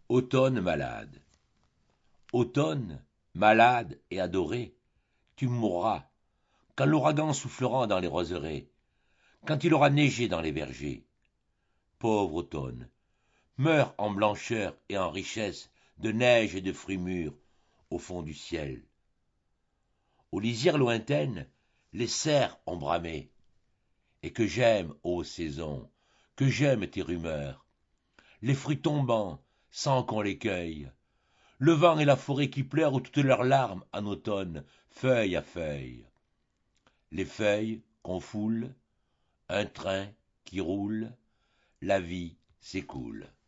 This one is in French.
Automne malade. Automne, malade et adoré, tu mourras, quand l'ouragan soufflera dans les roseraies, quand il aura neigé dans les vergers. Pauvre automne, meurs en blancheur et en richesse de neige et de fruits mûrs au fond du ciel. Aux lisières lointaines, les cerfs ont bramé, et que j'aime, ô saison, que j'aime tes rumeurs, les fruits tombant sans qu'on les cueille, le vent et la forêt qui pleurent toutes leurs larmes en automne, feuille à feuille. Les feuilles qu'on foule, un train qui roule, la vie s'écoule.